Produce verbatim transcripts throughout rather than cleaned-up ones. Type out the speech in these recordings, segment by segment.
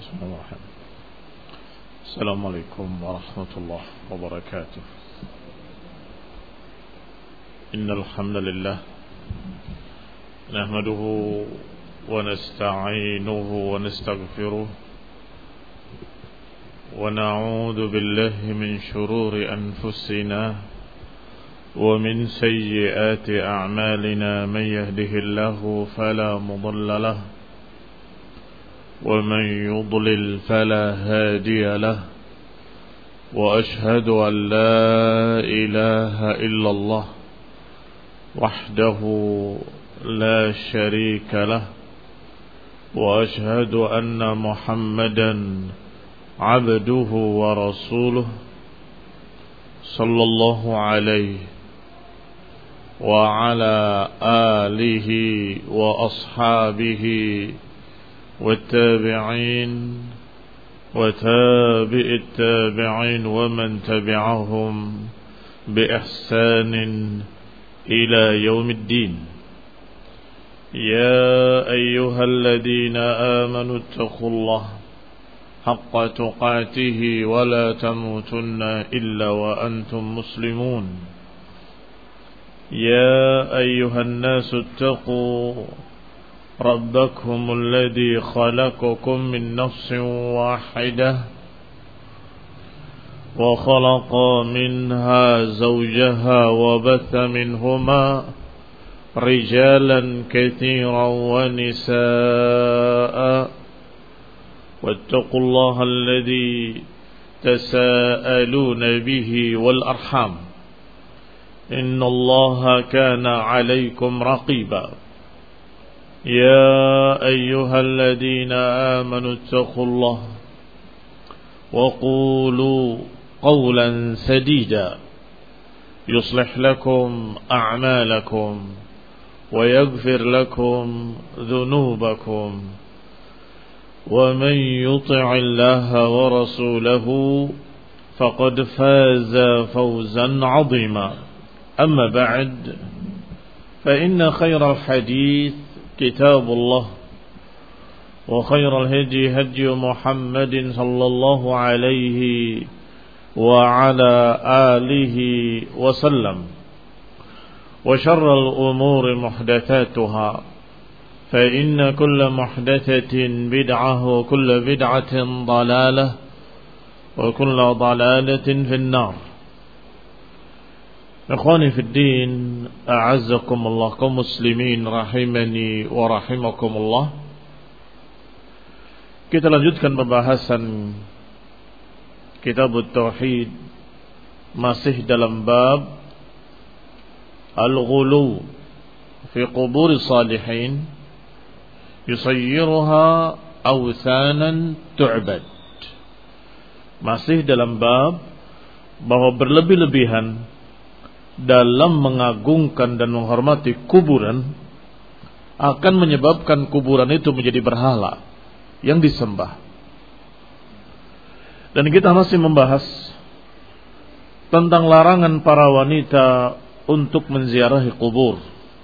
Bismillahirrahmanirrahim. Assalamualaikum warahmatullahi wabarakatuh. Innal hamdalillah nahmaduhu wa nasta'inuhu wa nastaghfiruh wa na'udzu billahi min shururi anfusina wa min sayyiati a'malina man yahdihillahu fala mudilla lahu ومن يضلل فلا هادي له وأشهد أن لا إله إلا الله وحده لا شريك له وأشهد أن محمدا عبده ورسوله صلى الله عليه وعلى آله وأصحابه والتابعين وتابع التابعين ومن تبعهم بإحسان إلى يوم الدين. يا أيها الذين آمنوا اتقوا الله حق تقاته ولا تموتن إلا وأنتم مسلمون. يا أيها الناس اتقوا ربكم الذي خلقكم من نفس واحدة وخلق منها زوجها وبث منهما رجالا كثيرا ونساء واتقوا الله الذي تساءلون به والأرحام إن الله كان عليكم رقيبا. يا أيها الذين آمنوا اتقوا الله وقولوا قولا سديدا يصلح لكم أعمالكم ويغفر لكم ذنوبكم ومن يطع الله ورسوله فقد فاز فوزا عظيما. أما بعد فإن خير الحديث كتاب الله وخير الهدي هدي محمد صلى الله عليه وعلى آله وسلم وشر الأمور محدثاتها فإن كل محدثة بدعة وكل بدعة ضلالة وكل ضلالة في النار. Ikhwani fid din, a'azzakumullah, kaum muslimin rahimani wa rahimakumullah. Kita lanjutkan pembahasan Kitab Tauhid, masih dalam bab al-ghulu fi qubur salihin yusayyiruha awthanan tu'bad. Masih dalam bab bahwa berlebih-lebihan dalam mengagungkan dan menghormati kuburan akan menyebabkan kuburan itu menjadi berhala yang disembah. Dan kita masih membahas tentang larangan para wanita untuk menziarahi kubur.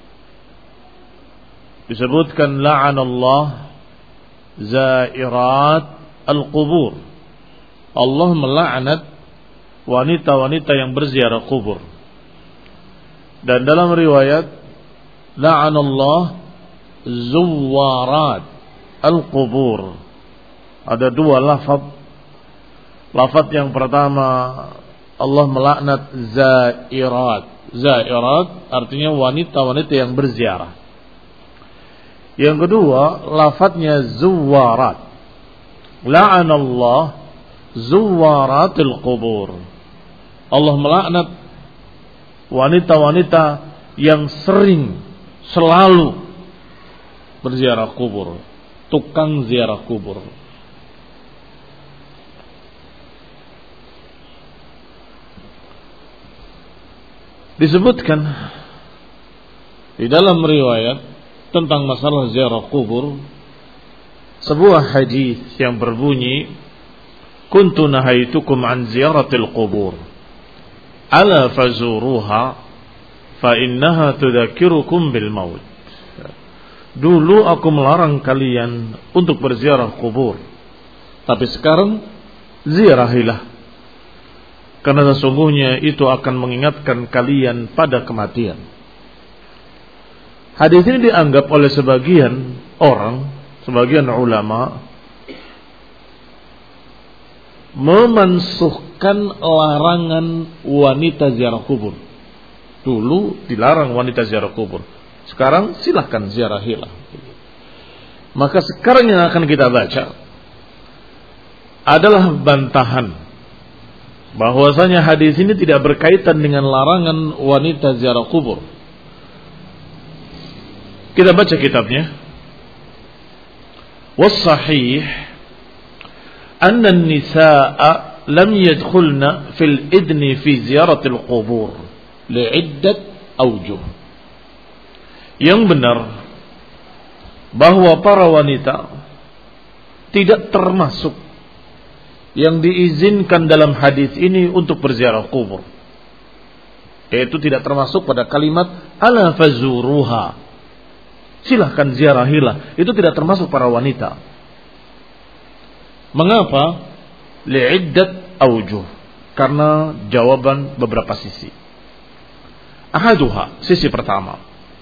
Disebutkan la'anallah zairat al-qubur. Allah melaknat wanita-wanita yang berziarah kubur. Dan dalam riwayat la'anallah zuwarat al-qubur. Ada dua lafaz. Lafaz yang pertama Allah melaknat zairat. Zairat artinya wanita-wanita yang berziarah. Yang kedua lafaznya zuwarat. La'anallah zuwaratil qubur. Allah melaknat wanita-wanita yang sering selalu berziarah kubur, tukang ziarah kubur. Disebutkan di dalam riwayat tentang masalah ziarah kubur sebuah hadis yang berbunyi, kuntu nahaitukum an ziyaratil qubur ala fazuruha fa innaha tudzakirukum bil maut. Dulu aku melarang kalian untuk berziarah kubur, Tapi sekarang ziarahilah, karena sesungguhnya itu akan mengingatkan kalian pada kematian. Hadis ini dianggap oleh sebagian orang, sebagian ulama, memansuhkan larangan wanita ziarah kubur. Dulu dilarang wanita ziarah kubur, sekarang silahkan ziarahilah. Maka sekarang yang akan kita baca adalah bantahan bahwasanya hadis ini tidak berkaitan dengan larangan wanita ziarah kubur. Kita baca kitabnya. Was-sahih anna an-nisaa lam yadkhulna fil idni fi ziyaratil qubur li'iddat awjuh. Yang benar bahwa para wanita tidak termasuk yang diizinkan dalam hadis ini untuk berziarah kubur, yaitu tidak termasuk pada kalimat ala fazuruha, silahkan ziarahilah, itu tidak termasuk para wanita. Mengapa? Li'iddat awjuh, karena jawaban beberapa sisi. Ahaduha, sisi pertama,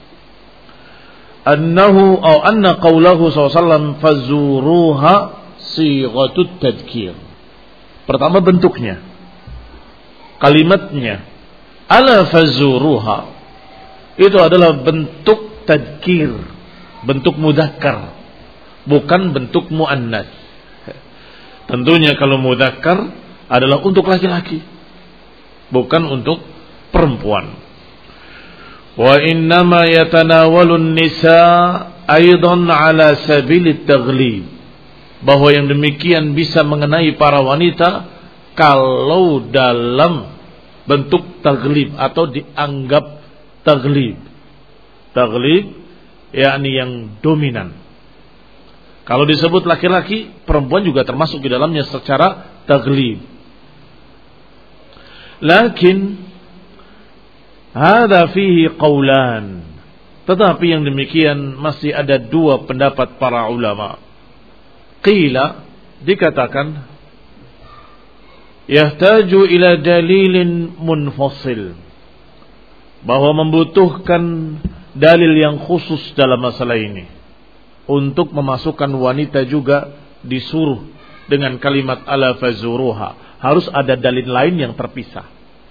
annahu aw anna qawlahu sallallahu alaihi wasallam fazuruha sighatut tadhkir. Pertama, bentuknya, kalimatnya ala fazuruha itu adalah bentuk tadhkir, bentuk mudzakkar, bukan bentuk muannats. Tentunya kalau mudzakkar adalah untuk laki-laki, bukan untuk perempuan. Wa innama yatanawalun nisa aidan ala sabilit taghlib, bahwa yang demikian bisa mengenai para wanita kalau dalam bentuk taglib atau dianggap taglib. Taglib yakni yang dominan. Kalau disebut laki-laki, perempuan juga termasuk di dalamnya secara taglib. Lakin hadza fihi qaulan, tetapi yang demikian masih ada dua pendapat para ulama. Qila, dikatakan, yahtaju ila dalilin munfasil, bahwa membutuhkan dalil yang khusus dalam masalah ini untuk memasukkan wanita juga disuruh dengan kalimat ala fazuruha. Harus ada dalil lain yang terpisah.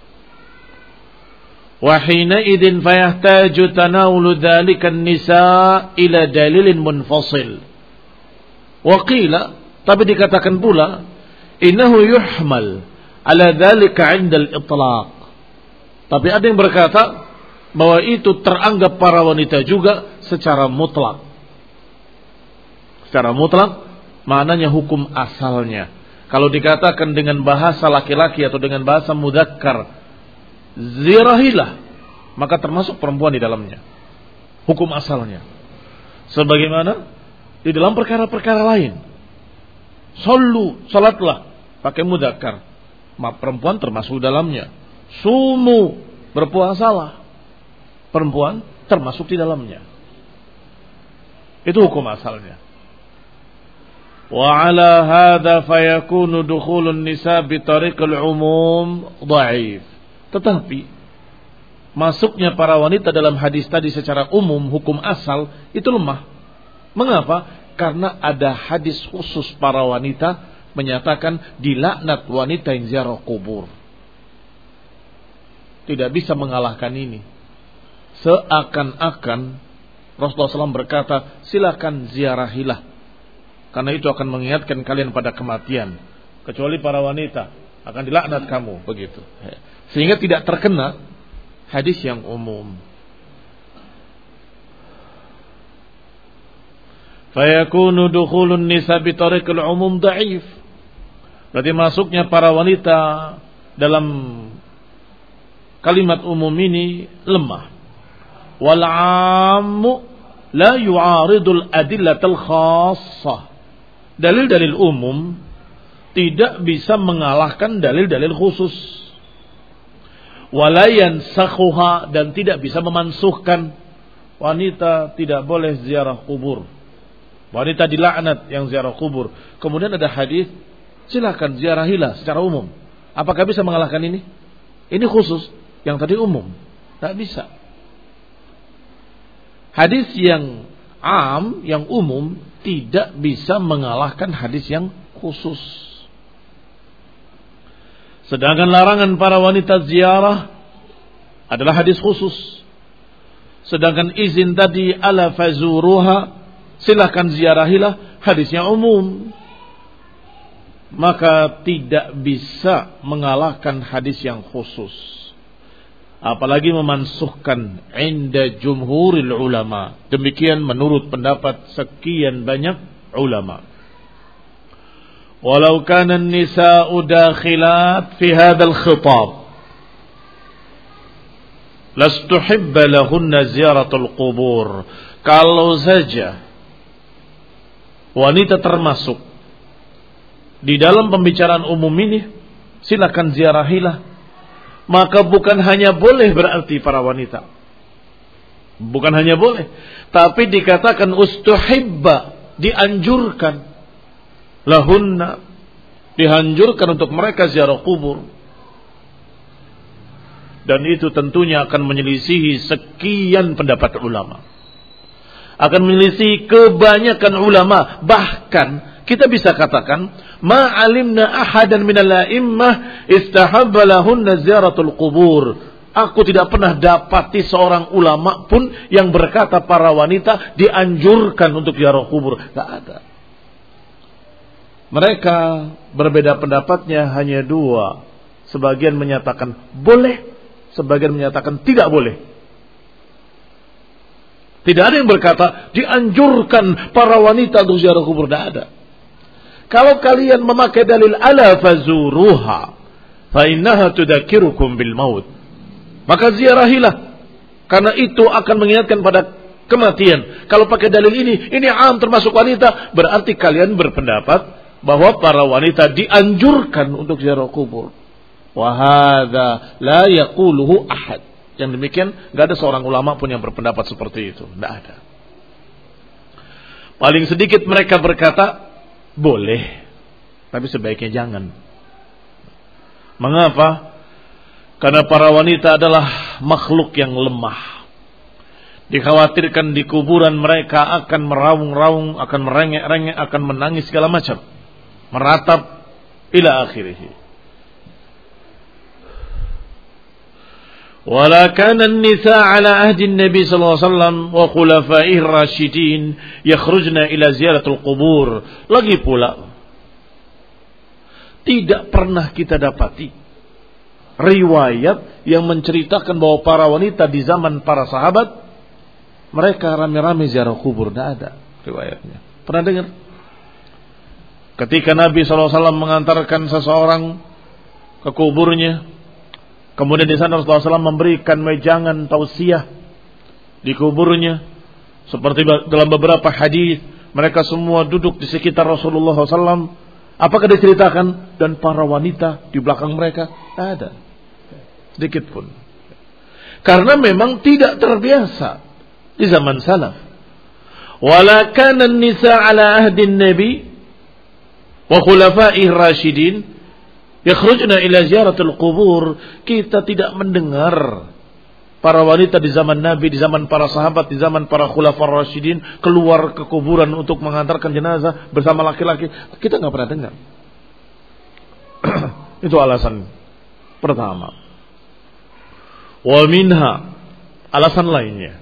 Wa hina idzin fayahtaju tanawulu dzalika an-nisa ila dalilin munfasil. Waqila, tapi dikatakan pula, innahu yuhmal ala dzalika 'inda al-itlaq. Tapi ada yang berkata bahwa itu teranggap para wanita juga secara mutlak. Secara mutlak maknanya hukum asalnya. Kalau dikatakan dengan bahasa laki-laki atau dengan bahasa mudzakkar, zirahilah, maka termasuk perempuan di dalamnya. Hukum asalnya. Sebagaimana di dalam perkara-perkara lain, sallu, salatlah, pakai mudzakkar, maka perempuan termasuk dalamnya. Sumu, berpuasalah, perempuan termasuk di dalamnya. Itu hukum asalnya. Wa ala hadza fayakunu dukhulun nisa bi tariqil umum dhaif. Tetapi masuknya para wanita dalam hadis tadi secara umum, hukum asal, itu lemah. Mengapa? Karena ada hadis khusus para wanita menyatakan dilaknat wanita yang ziarah kubur. Tidak bisa mengalahkan ini. Seakan-akan Rasulullah shallallahu alaihi wasallam berkata, silakan ziarahilah, karena itu akan mengingatkan kalian pada kematian. Kecuali para wanita, akan dilaknat kamu, begitu. Sehingga tidak terkena hadis yang umum. Fayakunu dukhulun nisa bi tariqil umum dhaif. Berarti masuknya para wanita dalam kalimat umum ini lemah. Wal 'ammu la yu'aridul adillatal khassah. Dalil-dalil umum tidak bisa mengalahkan dalil-dalil khusus. Wala yansakhuha, dan tidak bisa memansuhkan wanita tidak boleh ziarah kubur. Wanita dilaknat yang ziarah kubur. Kemudian ada hadis, silakan ziarahilah secara umum. Apakah bisa mengalahkan ini? Ini khusus, yang tadi umum. Tak bisa. Hadis yang am, yang umum, tidak bisa mengalahkan hadis yang khusus. Sedangkan larangan para wanita ziarah adalah hadis khusus. Sedangkan izin tadi ala fazuruha, silakan ziarahilah, hadisnya umum. Maka tidak bisa mengalahkan hadis yang khusus. Apalagi memansuhkan inda jumhuril ulama. Demikian menurut pendapat sekian banyak ulama. Walau kana an-nisa'u dakhilat fi hadzal khitab, lastuhibba lahunna ziyaratul qubur. Kalau saja wanita termasuk di dalam pembicaraan umum ini, silakan ziarahilah. Maka bukan hanya boleh berarti para wanita, bukan hanya boleh, tapi dikatakan ustuhibba, dianjurkan, lahunna, dianjurkan untuk mereka ziarah kubur. Dan itu tentunya akan menyelisihi sekian pendapat ulama, akan menyelisihi kebanyakan ulama. Bahkan kita bisa katakan, ma alimna ahadan minal a'immah istahabba lahunna ziyaratul qubur. Aku tidak pernah dapati seorang ulama pun yang berkata para wanita dianjurkan untuk ziarah kubur. Tidak ada. Mereka berbeda pendapatnya hanya dua. Sebagian menyatakan boleh, sebagian menyatakan tidak boleh. Tidak ada yang berkata dianjurkan para wanita untuk ziarah kubur. Tidak ada. Kalau kalian memakai dalil ala fazuruha fa innaha tudzakirukum bil maut, maka ziarahilah, karena itu akan mengingatkan pada kematian. Kalau pakai dalil ini, ini am termasuk wanita, berarti kalian berpendapat bahwa para wanita dianjurkan untuk ziarah kubur. Wa hadza la yaquluhu ahad. Yang demikian enggak ada seorang ulama pun yang berpendapat seperti itu, enggak ada. Paling sedikit mereka berkata boleh, tapi sebaiknya jangan. Mengapa? Karena para wanita adalah makhluk yang lemah. Dikhawatirkan di kuburan mereka akan meraung-raung, akan merengek-rengek, akan menangis segala macam, meratap ila akhirih. Wala kana an-nisa' ala ahdi an-nabi sallallahu alaihi wasallam wa khulafaihi ar-rasyidin yakhrujna ila ziyaratul qubur. Lagi pula, tidak pernah kita dapati riwayat yang menceritakan bahwa para wanita di zaman para sahabat mereka rame-rame ziarah kubur. Tidak ada riwayatnya. Pernah dengar? Ketika Nabi sallallahu alaihi wasallam mengantarkan seseorang ke kuburnya, kemudian di sana Rasulullah shallallahu alaihi wasallam memberikan wejangan tausiah di kuburnya. Seperti dalam beberapa hadis, mereka semua duduk di sekitar Rasulullah shallallahu alaihi wasallam. Apakah diceritakan dan para wanita di belakang mereka? Tidak ada, sedikit pun. Karena memang tidak terbiasa di zaman salaf. Wala kana an-nisa ala ahdi an-nabi wa khulafaihi ar-rasyidin yakhrujna ila ziyaratul qubur. Kita tidak mendengar para wanita di zaman Nabi, di zaman para sahabat, di zaman para khulafar rasyidin keluar ke kuburan untuk mengantarkan jenazah bersama laki-laki. Kita nggak pernah dengar. Itu alasan pertama. Wa minha, alasan lainnya,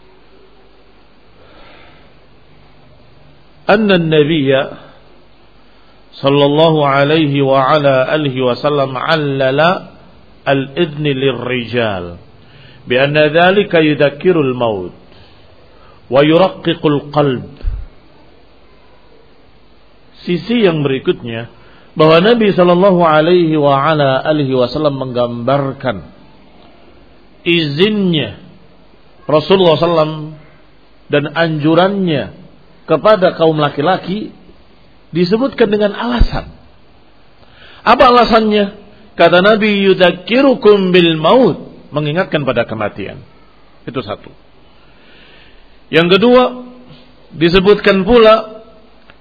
anna an-nabiyya sallallahu alaihi wa ala alihi wasallam 'allala al-idni lirrijal بأن ذلك يذكر الموت ويرقق القلب. Sisi yang berikutnya, bahwa Nabi sallallahu alaihi wa ala alihi wasallam menggambarkan izinnya Rasulullah sallallahu alaihi wasallam dan anjurannya kepada kaum laki-laki disebutkan dengan alasan. Apa alasannya? Kata Nabi, yudzakirukum bil maut, mengingatkan pada kematian. Itu satu. Yang kedua, disebutkan pula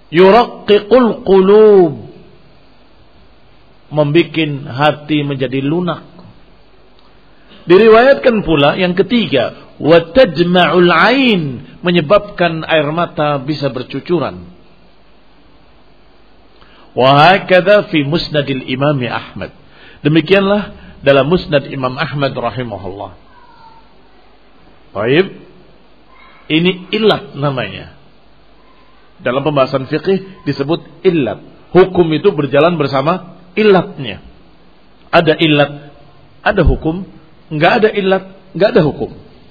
yuraqqiqul qulub, membikin hati menjadi lunak. Diriwayatkan pula yang ketiga, wa tajma'ul ain, menyebabkan air mata bisa bercucuran. Wa hakadha fi musnadil Imam Ahmad. Demikianlah dalam musnad Imam Ahmad rahimahullah. Baik. Ini illat namanya. Dalam pembahasan fikih disebut illat. Hukum itu berjalan bersama illatnya. Ada illat, ada hukum. Enggak ada illat, enggak ada hukum.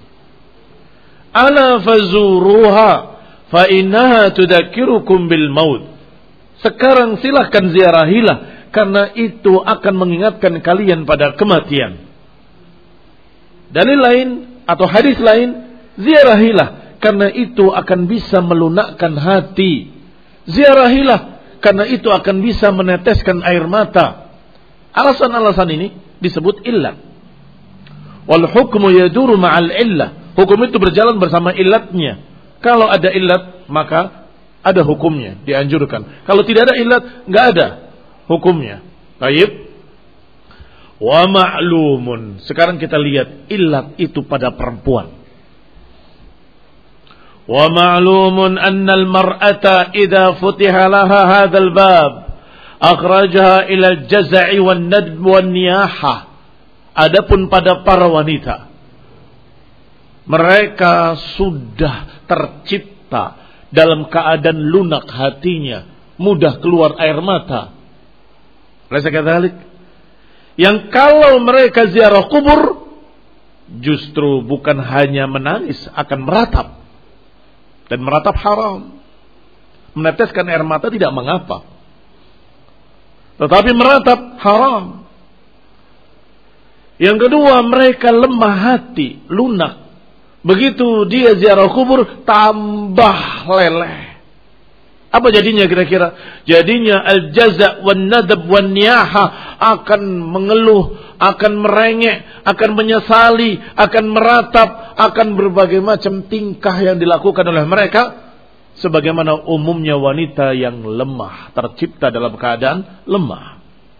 Ala fazuruha fa innaha tudzakirukum bil maut. Sekarang silahkan ziarahilah, karena itu akan mengingatkan kalian pada kematian. Dalil lain atau hadis lain, ziarahilah, karena itu akan bisa melunakkan hati. Ziarahilah, karena itu akan bisa meneteskan air mata. Alasan-alasan ini disebut illat. Wal hukmu yaduru ma'al illah. Hukum itu berjalan bersama illatnya. Kalau ada illat, maka ada hukumnya, dianjurkan. Kalau tidak ada illat, enggak ada hukumnya. Baik. Wa ma'lumun. Sekarang kita lihat illat itu pada perempuan. Wa ma'lumun anna al-mar'ata idza futiha laha hadzal bab akhrajaha ila al-jaz'i wan nadb wan niyaha. Adapun pada para wanita, mereka sudah tercipta dalam keadaan lunak hatinya, mudah keluar air mata. Laisa kadzalik. Yang kalau mereka ziarah kubur, justru bukan hanya menangis, akan meratap. Dan meratap haram. Meneteskan air mata tidak mengapa. Tetapi meratap haram. Yang kedua, mereka lemah hati, lunak. Begitu dia ziarah kubur, tambah leleh. Apa jadinya kira-kira? Jadinya al-jaza' wan nadab wan niyaha, akan mengeluh, akan merengek, akan menyesali, akan meratap, akan berbagai macam tingkah yang dilakukan oleh mereka, sebagaimana umumnya wanita yang lemah, tercipta dalam keadaan lemah.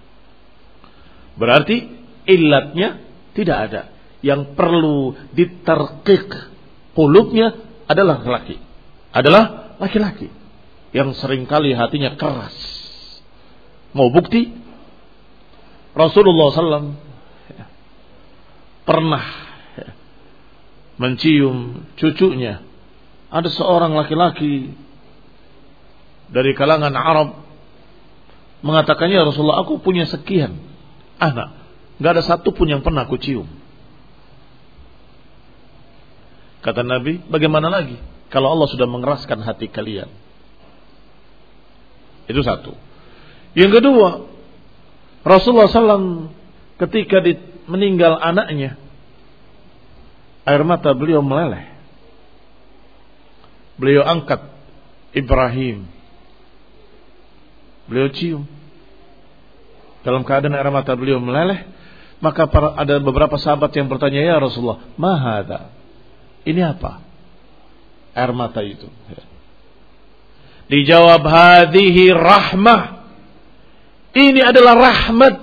Berarti illatnya tidak ada. Yang perlu diterqiq qulubnya adalah laki-laki. Adalah laki-laki yang seringkali hatinya keras. Mau bukti? Rasulullah sallallahu alaihi wasallam pernah mencium cucunya. Ada seorang laki-laki dari kalangan Arab mengatakannya, Rasulullah, aku punya sekian anak, gak ada satu pun yang pernah aku cium. Kata Nabi, bagaimana lagi kalau Allah sudah mengeraskan hati kalian? Itu satu. Yang kedua, Rasulullah sallallahu alaihi wasallam ketika meninggal anaknya, air mata beliau meleleh. Beliau angkat Ibrahim, beliau cium. Dalam keadaan air mata beliau meleleh, maka para, ada beberapa sahabat yang bertanya, ya Rasulullah, ma hadza? Ini apa? Air mata itu. Dijawab, hadhihi rahmah. Ini adalah rahmat.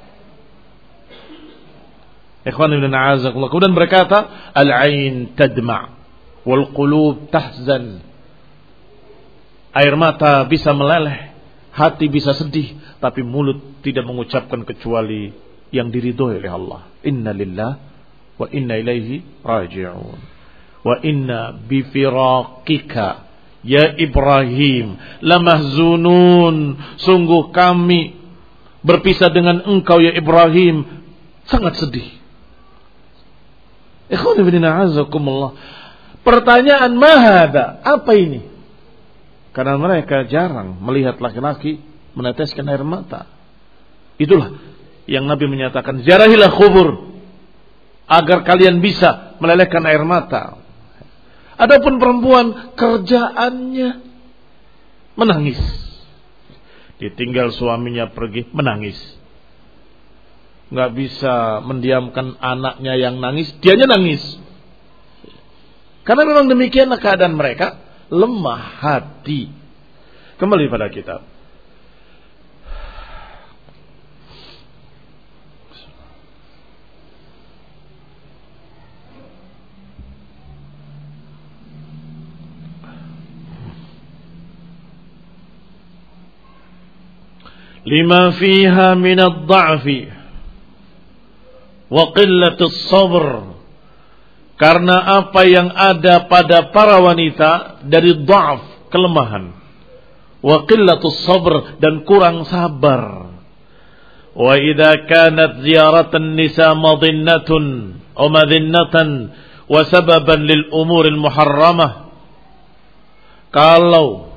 Ikhwan ibn a'azakullah. Kemudian berkata, al-ain tadma' wal qulub tahzan. Air mata bisa meleleh, hati bisa sedih, tapi mulut tidak mengucapkan kecuali yang diridhoi oleh Allah. Inna lillah wa inna ilaihi raji'un. Wa inna bifiraqika ya Ibrahim lamahzunun. Sungguh kami berpisah dengan engkau ya Ibrahim sangat sedih. Ikhwan fillah a'azakumullah. Pertanyaan, mahada, apa ini? Karena mereka jarang melihat laki-laki meneteskan air mata. Itulah yang Nabi menyatakan, ziarahilah kubur agar kalian bisa melelehkan air mata. Adapun perempuan, kerjaannya menangis. Ditinggal suaminya pergi, menangis. Nggak bisa mendiamkan anaknya yang nangis, dianya nangis. Karena memang demikianlah keadaan mereka, lemah hati. Kembali pada kitab. Lima fiha min ad-dha'fi wa qillatus sabr, karena apa yang ada pada para wanita dari dha'f, kelemahan, wa qillatus sabr, dan kurang sabar. Wa idza kanat ziyaratan nisa madhinnatun aw madhinnatan wa sababan lil umuril muharramah, kalau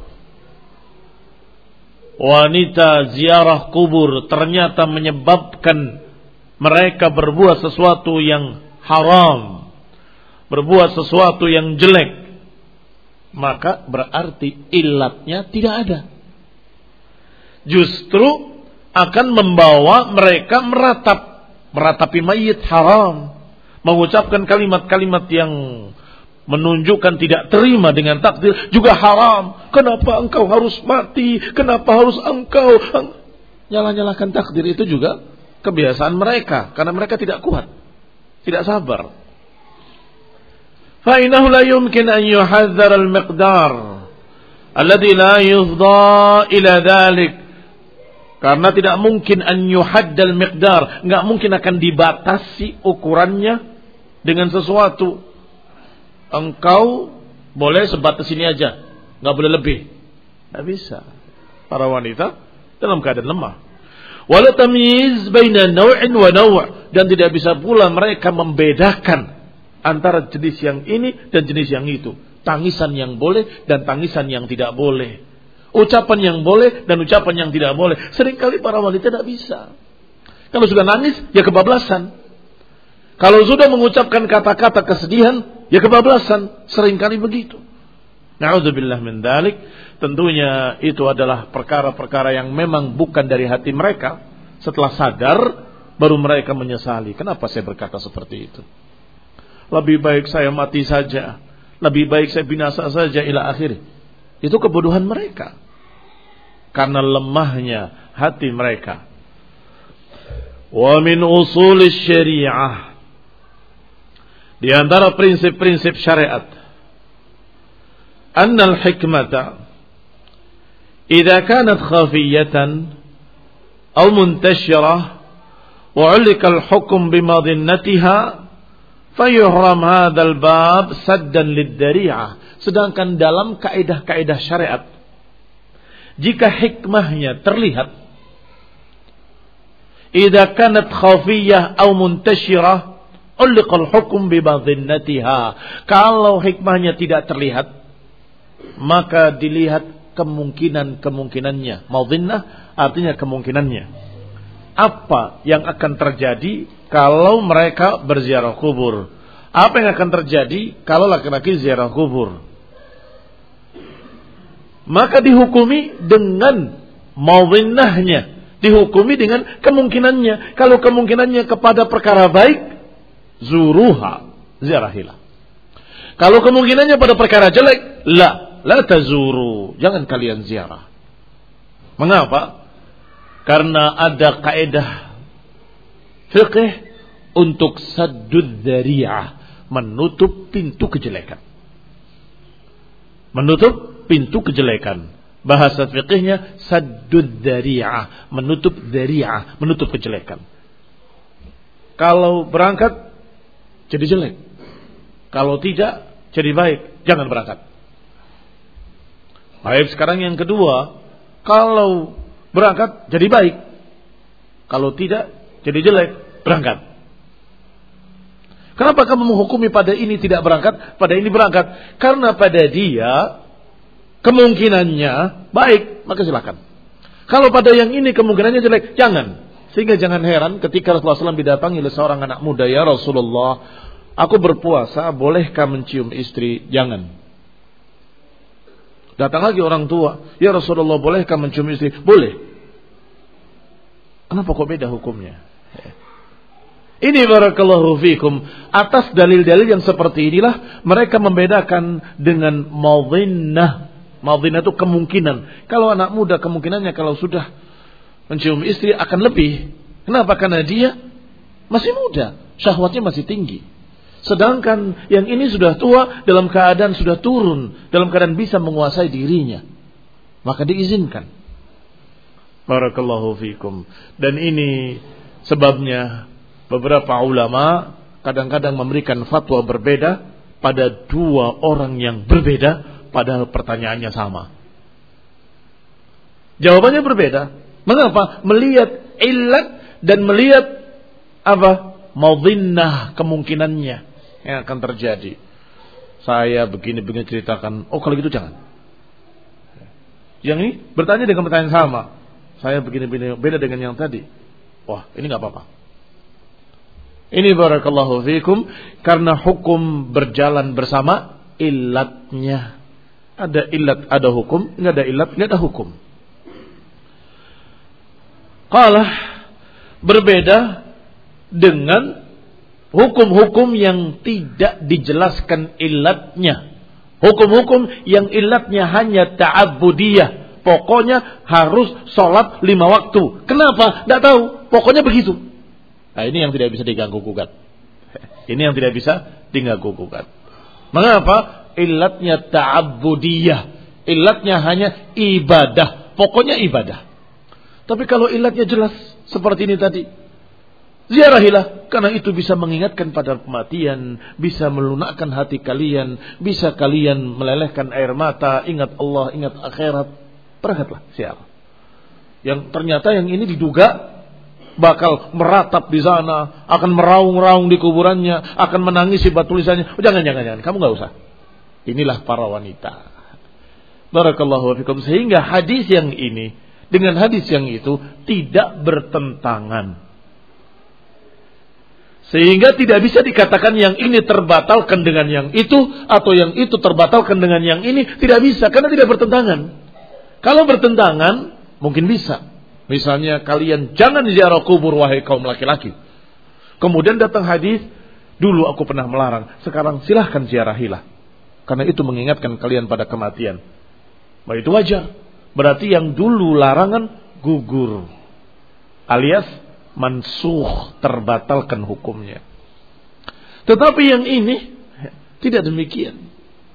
wanita ziarah kubur ternyata menyebabkan mereka berbuat sesuatu yang haram, berbuat sesuatu yang jelek, maka berarti ilatnya tidak ada. Justru akan membawa mereka meratap, meratapi mayit haram, mengucapkan kalimat-kalimat yang menunjukkan tidak terima dengan takdir juga haram. Kenapa engkau harus mati? Kenapa harus engkau? Nyalah-nyalahkan takdir itu juga kebiasaan mereka, karena mereka tidak kuat, tidak sabar. Fa innahu la yumkin an yuhadzar al-miqdar alladhi la yufdha ila dhalik, karena tidak mungkin an yuhaddal miqdar, enggak mungkin akan dibatasi ukurannya dengan sesuatu. Engkau boleh sebatas ini aja, nggak boleh lebih. Nggak bisa. Para wanita dalam keadaan lemah. Wala tamyiz baina naw'in wa naw', dan tidak bisa pula mereka membedakan antara jenis yang ini dan jenis yang itu. Tangisan yang boleh dan tangisan yang tidak boleh. Ucapan yang boleh dan ucapan yang tidak boleh. Seringkali para wanita tidak bisa. Kalau sudah nangis, ya kebablasan. Kalau sudah mengucapkan kata-kata kesedihan, ya kebablasan. Seringkali begitu. Na'udzubillah min dzalik. Tentunya itu adalah perkara-perkara yang memang bukan dari hati mereka. Setelah sadar, baru mereka menyesali. Kenapa saya berkata seperti itu? Lebih baik saya mati saja. Lebih baik saya binasa saja ila akhir. Itu kebodohan mereka. Karena lemahnya hati mereka. Wa min usulis syariah, di antara prinsip-prinsip syariat, annal hikmata idza kanat khafiyatan aw muntashirah wa 'ulika al-hukm bimadhinnatiha fayuhram hadzal bab saddan lid-dari'ah. Sedangkan dalam kaidah-kaidah syariat, jika hikmahnya terlihat, idza kanat khafiyah aw muntashirah uliqal hukum bibadhinnatiha. Kalau hikmahnya tidak terlihat, maka dilihat kemungkinan-kemungkinannya. Madhinnah artinya kemungkinannya. Apa yang akan terjadi kalau mereka berziarah kubur? Apa yang akan terjadi kalau laki-laki ziarah kubur? Maka dihukumi dengan madhinnahnya, dihukumi dengan kemungkinannya. Kalau kemungkinannya kepada perkara baik, zuruha, ziarahilah. Kalau kemungkinannya pada perkara jelek, la, la tazuru, jangan kalian ziarah. Mengapa? Karena ada kaidah fiqh untuk saddud dzari'ah, menutup pintu kejelekan. Menutup pintu kejelekan. Bahasa fiqhnya saddud dzari'ah, menutup dzari'ah, menutup kejelekan. Kalau berangkat jadi jelek, kalau tidak jadi baik, jangan berangkat. Baik, sekarang yang kedua, kalau berangkat jadi baik, kalau tidak jadi jelek, berangkat. Kenapa kamu menghukumi pada ini tidak berangkat, pada ini berangkat? Karena pada dia kemungkinannya baik, maka silakan. Kalau pada yang ini kemungkinannya jelek, jangan. Sehingga jangan heran ketika Rasulullah shallallahu alaihi wasallam didatangi oleh seorang anak muda, ya Rasulullah, aku berpuasa, bolehkah mencium istri? Jangan. Datang lagi orang tua, ya Rasulullah, bolehkah mencium istri? Boleh. Kenapa kok beda hukumnya? Ini barakallahu fikum. Atas dalil-dalil yang seperti inilah mereka membedakan dengan madhinnah Madhinah itu kemungkinan. Kalau anak muda kemungkinannya kalau sudah mencium istri akan lebih. Kenapa? Karena dia masih muda, syahwatnya masih tinggi. Sedangkan yang ini sudah tua, dalam keadaan sudah turun, dalam keadaan bisa menguasai dirinya, maka diizinkan. Barakallahu fikum. Dan ini sebabnya beberapa ulama kadang-kadang memberikan fatwa berbeda pada dua orang yang berbeda, padahal pertanyaannya sama. Jawabannya berbeda. Mengapa? Melihat illat dan melihat apa? Madhinnah, kemungkinannya yang akan terjadi. Saya begini-begini ceritakan. Oh, kalau gitu jangan. Yang ini bertanya dengan pertanyaan sama. Saya begini-begini, beda dengan yang tadi. Wah, ini gak apa-apa. Ini barakallahu fikum, karena hukum berjalan bersama illatnya. Ada illat, ada hukum. Nggak ada illat, nggak ada hukum. Qalah, berbeda dengan hukum-hukum yang tidak dijelaskan illatnya. Hukum-hukum yang illatnya hanya ta'abbudiyah. Pokoknya harus sholat lima waktu. Kenapa? Tidak tahu. Pokoknya begitu. Nah, ini yang tidak bisa diganggu gugat. Ini yang tidak bisa diganggu gugat. Mengapa? Illatnya ta'abbudiyah. Illatnya hanya ibadah. Pokoknya ibadah. Tapi kalau illatnya jelas seperti ini tadi, ziarahilah, karena itu bisa mengingatkan pada kematian, bisa melunakkan hati kalian, bisa kalian melelehkan air mata, ingat Allah, ingat akhirat. Berangkatlah ziarah. Yang ternyata yang ini diduga bakal meratap di sana, akan meraung-raung di kuburannya, akan menangisi batu tulisannya. Oh, jangan, jangan, jangan, kamu nggak usah. Inilah para wanita. Barakallahu fikum. Sehingga hadis yang ini dengan hadis yang itu tidak bertentangan. Sehingga tidak bisa dikatakan yang ini terbatalkan dengan yang itu, atau yang itu terbatalkan dengan yang ini. Tidak bisa, karena tidak bertentangan. Kalau bertentangan, mungkin bisa. Misalnya kalian jangan ziarah kubur wahai kaum laki-laki. Kemudian datang hadis, dulu aku pernah melarang, sekarang silahkan ziarahilah. Karena itu mengingatkan kalian pada kematian. Bah, itu wajar. Berarti yang dulu larangan gugur, alias mansuh, terbatalkan hukumnya. Tetapi yang ini tidak demikian.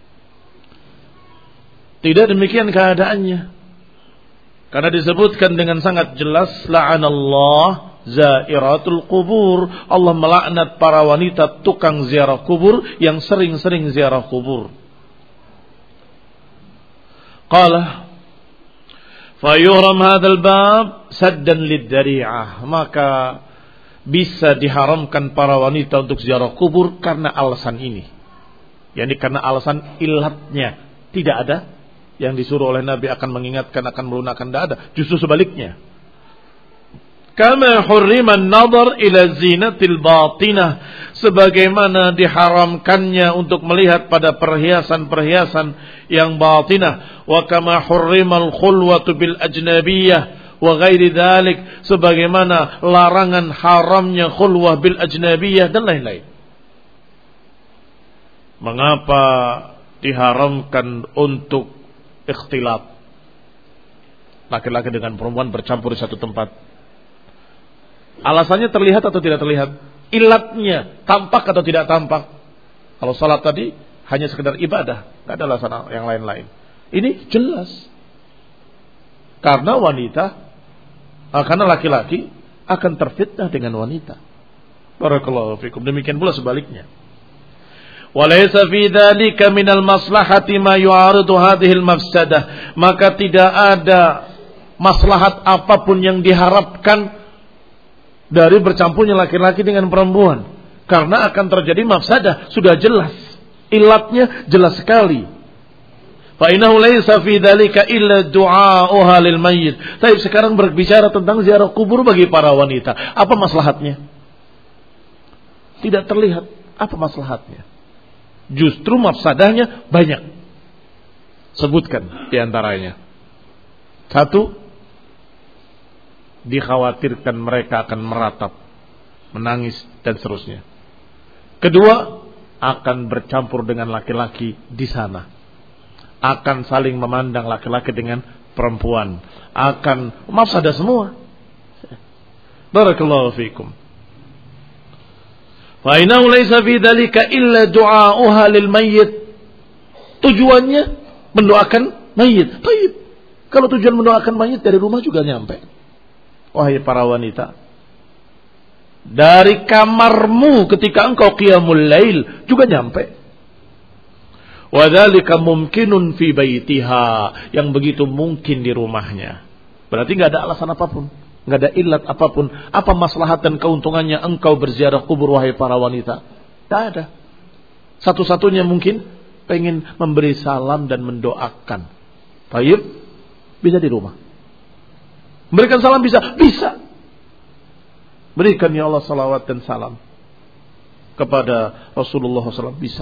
Tidak demikian keadaannya. Karena disebutkan dengan sangat jelas, la'anallah zairatul kubur. Allah melaknat para wanita tukang ziarah kubur yang sering-sering ziarah kubur. Qala fayuhram hadzal bab saddan lid-dari'ah. Maka bisa diharamkan para wanita untuk ziarah kubur karena alasan ini. Yani karena alasan illatnya. Tidak ada yang disuruh oleh Nabi akan mengingatkan, akan melunakkan, tidak ada. Justru sebaliknya. Kama hurrima an-nadhar ila zinatil batinah, sebagaimana diharamkannya untuk melihat pada perhiasan-perhiasan yang batinah. Wa kama hurrimal khulwatu bil ajnabiyah wa ghairi dzalik, sebagaimana larangan haramnya khulwah bil ajnabiyah dan lain-lain. Mengapa diharamkan untuk ikhtilat, laki-laki dengan perempuan bercampur di satu tempat? Alasannya terlihat atau tidak terlihat? Ilatnya tampak atau tidak tampak? Kalau salat tadi hanya sekedar ibadah, tidak ada alasan yang lain-lain. Ini jelas. Karena wanita, karena laki-laki akan terfitnah dengan wanita. Barakallahu fikum. Demikian pula sebaliknya. Walaysa fi dzalika minal maslahati ma yu'aridu hadhil mafsadah. Maka tidak ada maslahat apapun yang diharapkan dari bercampurnya laki-laki dengan perempuan, karena akan terjadi mafsadah. Sudah jelas, ilatnya jelas sekali. Fa innahu laysa fi dzalika illa du'a'uha lil mayyit. Tapi sekarang berbicara tentang ziarah kubur bagi para wanita. Apa maslahatnya? Tidak terlihat apa maslahatnya. Justru mafsadahnya banyak. Sebutkan di antaranya. Satu, dikhawatirkan mereka akan meratap, menangis dan seterusnya. Kedua, akan bercampur dengan laki-laki di sana. akan saling memandang laki-laki dengan perempuan, akan mafsadah semua. Barakallahu fikum. Fa innahu laysa fi dzalika illa du'a'uha lil mayyit. Tujuannya mendoakan mayit. Baik. Kalau tujuan mendoakan mayit dari rumah juga nyampe. Wahai para wanita, dari kamarmu ketika engkau qiyamul lail juga nyampe. Wa dzalika mumkinun fi baitiha, yang begitu mungkin di rumahnya. Berarti enggak ada alasan apapun, enggak ada ilat apapun. Apa maslahat dan keuntungannya engkau berziarah kubur wahai para wanita? Tidak ada. Satu-satunya mungkin pengen memberi salam dan mendoakan. Baik, bisa di rumah. Memberikan salam bisa, bisa. Berikan ya Allah salawat dan salam kepada Rasulullah shallallahu alaihi wasallam, bisa.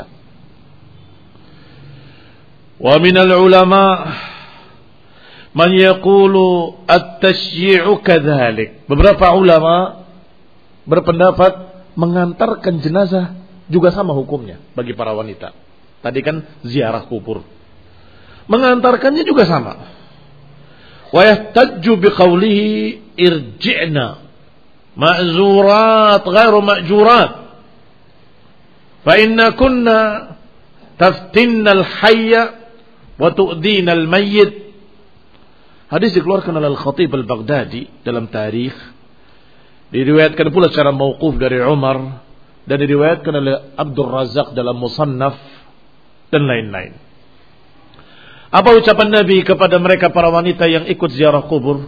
Wa minal ulama man yaqulu at-tashyi'u kadzalik. Beberapa ulama berpendapat mengantarkan jenazah juga sama hukumnya bagi para wanita. Tadi kan ziarah kubur. Mengantarkannya juga sama. Wa yahtajju biqaulihi irji'na ma'zurat ghairu ma'jurat. Fa inna kunna taftinna al-hayya wa tu'dina al-mayyit. Hadis dikeluarkan oleh Al-Khatib Al-Baghdadi dalam tarikh. Diriwayatkan pula secara mauquf dari Umar dan diriwayatkan oleh Abdul Razak dalam Musannaf dan lain-lain. Apa ucapan Nabi kepada mereka para wanita yang ikut ziarah kubur?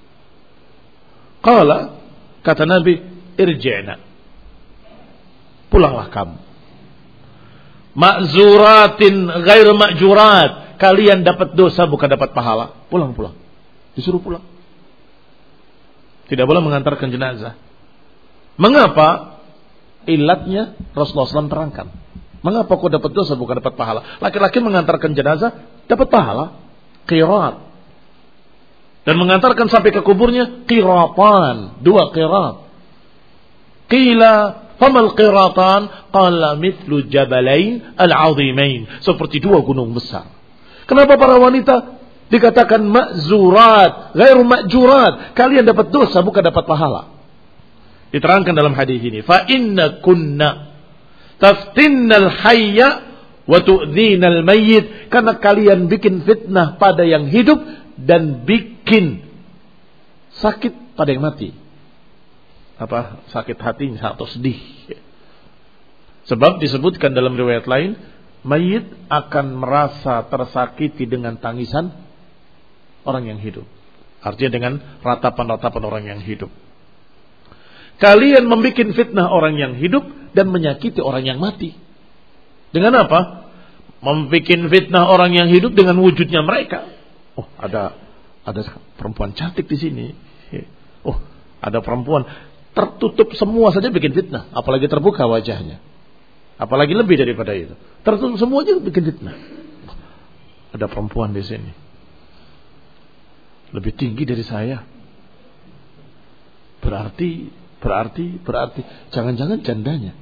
Qala, kata Nabi, irji'na, pulanglah kamu. Ma'zuratin ghair ma'jurat, kalian dapat dosa bukan dapat pahala. Pulang-pulang, disuruh pulang. Tidak boleh mengantarkan jenazah. Mengapa? Ilatnya Rasulullah shallallahu alaihi wasallam terangkan. Mengapa kau dapat dosa bukan dapat pahala? Laki-laki mengantarkan jenazah dapat pahala, qirat. Dan mengantarkan sampai ke kuburnya qiratan, dua qirat. Qila famal qiratan? Qala mithlu jabalain al-'azimain, seperti dua gunung besar. Kenapa para wanita dikatakan ma'zurat, ghairu ma'jurat? Kalian dapat dosa bukan dapat pahala. Diterangkan dalam hadis ini, fa inna kunna taftinnal hayya wa tu'dhinal mayyit, karena kalian bikin fitnah pada yang hidup dan bikin sakit pada yang mati. Apa? Sakit hati atau sedih. Sebab disebutkan dalam riwayat lain, mayit akan merasa tersakiti dengan tangisan orang yang hidup. Artinya dengan ratapan-ratapan orang yang hidup. Kalian membikin fitnah orang yang hidup dan menyakiti orang yang mati. Dengan apa? Membikin fitnah orang yang hidup dengan wujudnya mereka. Oh, ada ada perempuan cantik di sini. Oh, ada perempuan tertutup semua saja bikin fitnah, apalagi terbuka wajahnya. Apalagi lebih daripada itu. Tertutup semuanya bikin fitnah. Oh, ada perempuan di sini. Lebih tinggi dari saya. Berarti Berarti, berarti, jangan-jangan jandanya.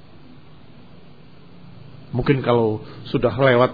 Mungkin kalau sudah lewat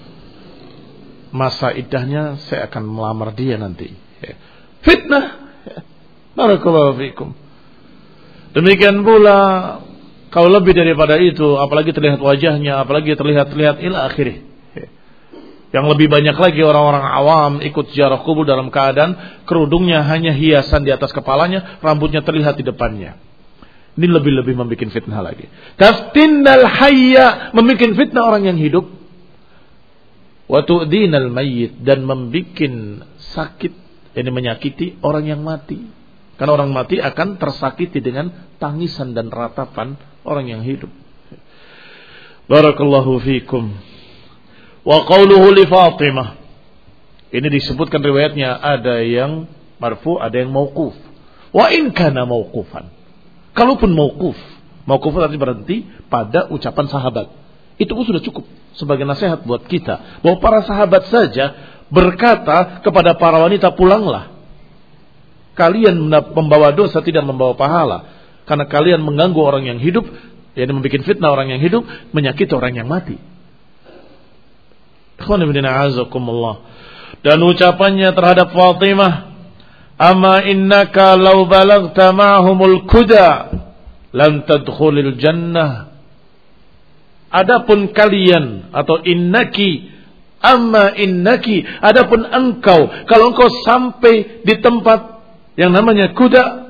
masa iddahnya, saya akan melamar dia nanti. Fitnah. Barakallahu fikum. Demikian pula, kalau lebih daripada itu, apalagi terlihat wajahnya, apalagi terlihat-terlihat ila akhirih. Yang lebih banyak lagi orang-orang awam ikut ziarah kubur dalam keadaan kerudungnya hanya hiasan di atas kepalanya, rambutnya terlihat di depannya. Ini lebih-lebih membuat fitnah lagi. Taftinnal hayya, membuat fitnah orang yang hidup. Wa tu'dinal mayyit, dan membuat sakit, ini menyakiti orang yang mati. Karena orang mati akan tersakiti dengan tangisan dan ratapan orang yang hidup. Barakallahu fikum. Wa qawluhu li Fatimah. Ini disebutkan riwayatnya ada yang marfu, ada yang mauquf. Wa in kana mauqufan. Kalaupun mauquf, mauquf berarti berhenti pada ucapan sahabat. Itu pun sudah cukup sebagai nasihat buat kita bahwa para sahabat saja berkata kepada para wanita, pulanglah. Kalian membawa dosa, tidak membawa pahala, karena kalian mengganggu orang yang hidup, yakni membuat fitnah orang yang hidup, menyakiti orang yang mati. Dan ucapannya terhadap Fatimah, amma innaka law balagta ma'humul kuda lan tadkhulil jannah. Adapun kalian atau innaki, amma innaki, adapun engkau, kalau engkau sampai di tempat yang namanya kuda,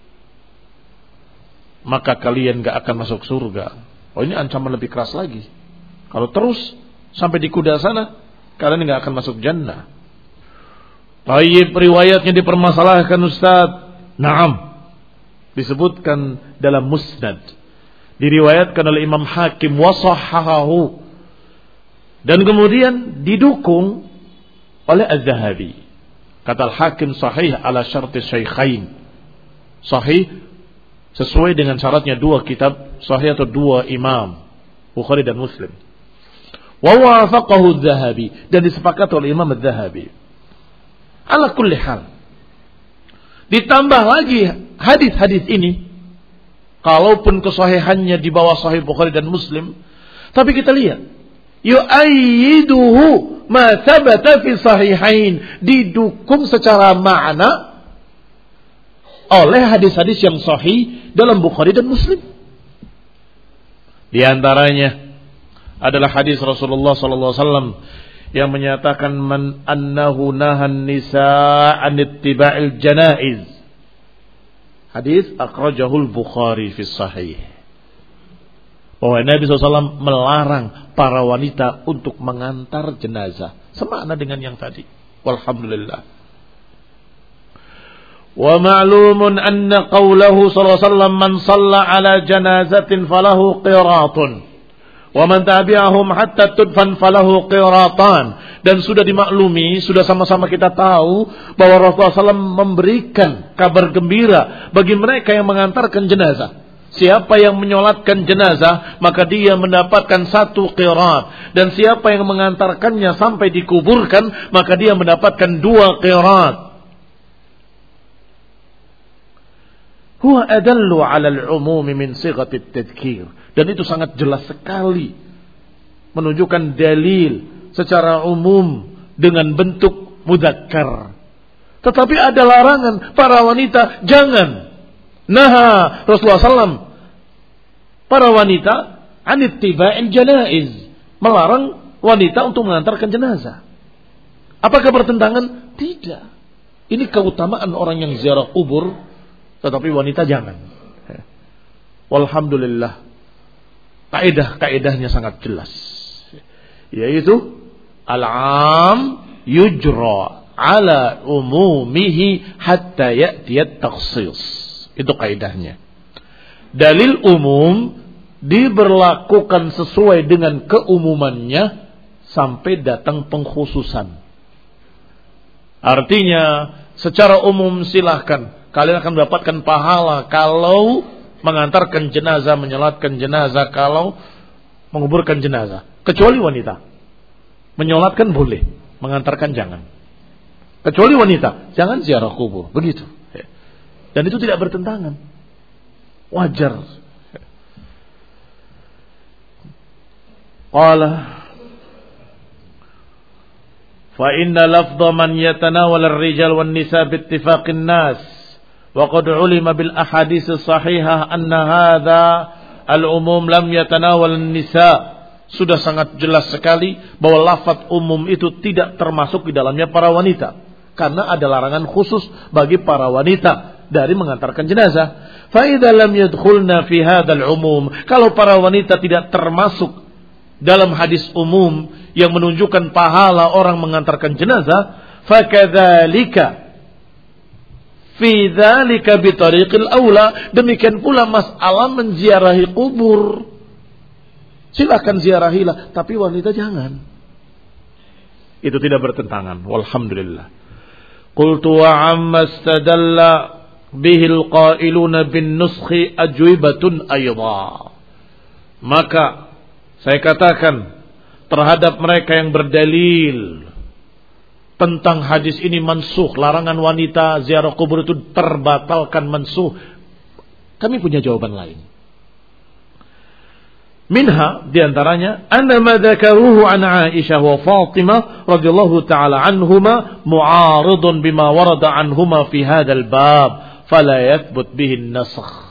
maka kalian gak akan masuk surga. Oh, ini ancaman lebih keras lagi. Kalau terus sampai di kuda sana, kalian gak akan masuk jannah. Baik, riwayatnya dipermasalahkan Ustaz. Naam, disebutkan dalam Musnad, diriwayatkan oleh Imam Hakim wa sahhahahu, dan kemudian didukung oleh Az-Zahabi. Kata Al-Hakim sahih ala syarti syaikhain. Sahih sesuai dengan syaratnya dua kitab sahih atau dua imam, Bukhari dan Muslim. Wa wafaqahu Az-Zahabi, dan disepakati oleh Imam Az-Zahabi. Ala kulli hal, ditambah lagi hadis-hadis ini, kalaupun kesahihannya di bawah Sahih Bukhari dan Muslim, tapi kita lihat yu'ayyiduhu ma thabata fi sahihain, didukung secara makna oleh hadis-hadis yang sahih dalam Bukhari dan Muslim. Di antaranya adalah hadis Rasulullah sallallahu alaihi wasallam yang menyatakan man annahu nahan nisa an ittiba'il janaiz. Hadis akhrajahul Bukhari fi sahih. Bahwa Nabi shallallahu alaihi wasallam melarang para wanita untuk mengantar jenazah. Semakna dengan yang tadi. Walhamdulillah. Wa ma'lumun anna qawlahu sallallahu alaihi wasallam man shalla ala janazatin falahu qiratun. Wa man tabi'ahum hatta tudfan falahu qiratan. Dan sudah dimaklumi, sudah sama-sama kita tahu bahwa Rasulullah sallallahu alaihi wasallam memberikan kabar gembira bagi mereka yang mengantarkan jenazah. Siapa yang menyolatkan jenazah, maka dia mendapatkan satu qirat. Dan siapa yang mengantarkannya sampai dikuburkan, maka dia mendapatkan dua qirat. Huwa adallu ala al-umumi min sighatit tadhkir. Dan itu sangat jelas sekali menunjukkan dalil secara umum dengan bentuk mudzakkar. Tetapi ada larangan para wanita, jangan. Naha Rasulullah sallallahu alaihi wasallam para wanita an ittiba'il janaiz, melarang wanita untuk mengantarkan jenazah. Apakah bertentangan? Tidak. Ini keutamaan orang yang ziarah kubur, tetapi wanita jangan. Walhamdulillah, kaidah-kaidahnya sangat jelas, yaitu al-am yujra ala umumihi hatta ya'tiyat takhsis. Itu kaidahnya. Dalil umum diberlakukan sesuai dengan keumumannya sampai datang pengkhususan. Artinya secara umum silahkan, kalian akan mendapatkan pahala kalau mengantarkan jenazah, menyolatkan jenazah, kalau menguburkan jenazah. Kecuali wanita. Menyolatkan boleh, mengantarkan jangan. Kecuali wanita, jangan ziarah kubur. Begitu. Dan itu tidak bertentangan. Wajar. Qala fa inna lafdha man yatanawal ar-rijal wan nisa bi ittifaqin nas wa qad ulima bil ahadits sahihah anna hadha al-umum lam yatanawal an-nisa. Sudah sangat jelas sekali bahwa lafaz umum itu tidak termasuk di dalamnya para wanita, karena ada larangan khusus bagi para wanita dari mengantarkan jenazah. Fa idza lam yadkhulna fi hadzal umum, kalau para wanita tidak termasuk dalam hadis umum yang menunjukkan pahala orang mengantarkan jenazah, fakadzalika fi dzalika bi tariqil aula, demikian pula masalah menziarahi kubur. Silakan ziarahilah, tapi wanita jangan. Itu tidak bertentangan. Walhamdulillah. Qultu wa amma istadalla bihil qailuna bin nuskhi ajwibatun aydha. Maka saya katakan terhadap mereka yang berdalil tentang hadis ini mansuh, larangan wanita ziarah kubur itu terbatalkan, mansuh, kami punya jawaban lain. Minha diantaranya anna ma dzakaruhu an Aisyah wa Fatimah radhiyallahu taala anhuma mu'aridun bima warada anhuma fi hadzal bab fala yathbut bihi an-nasakh.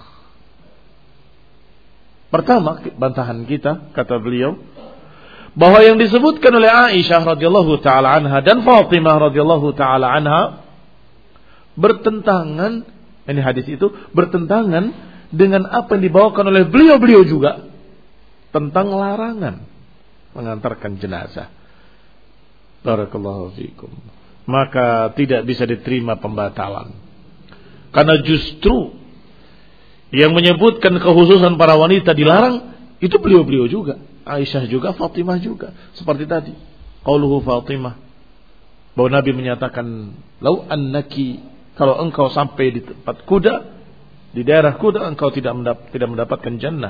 Pertama bantahan kita kata beliau bahwa yang disebutkan oleh Aisyah radhiyallahu taala anha dan Fatimah radhiyallahu taala anha bertentangan, ini hadis itu bertentangan dengan apa yang dibawakan oleh beliau-beliau juga tentang larangan mengantarkan jenazah. Barakallahu fikum. Maka tidak bisa diterima pembatalan. Karena justru yang menyebutkan kekhususan para wanita dilarang itu beliau-beliau juga, Aisyah juga, Fatimah juga. Seperti tadi, qauluhu Fatimah, bahwa Nabi menyatakan, "Lau annaki," kalau engkau sampai di tempat kuda, di daerah kuda, engkau tidak mendap- tidak mendapatkan jannah.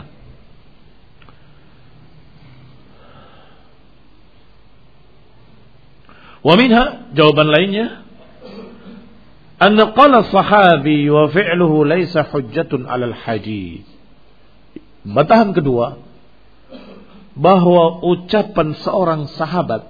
Wa minha, jawaban lainnya, anna qala sahabi wa fi'luhu laysa hujjatun 'alal hadits. Bantahan kedua, bahwa ucapan seorang sahabat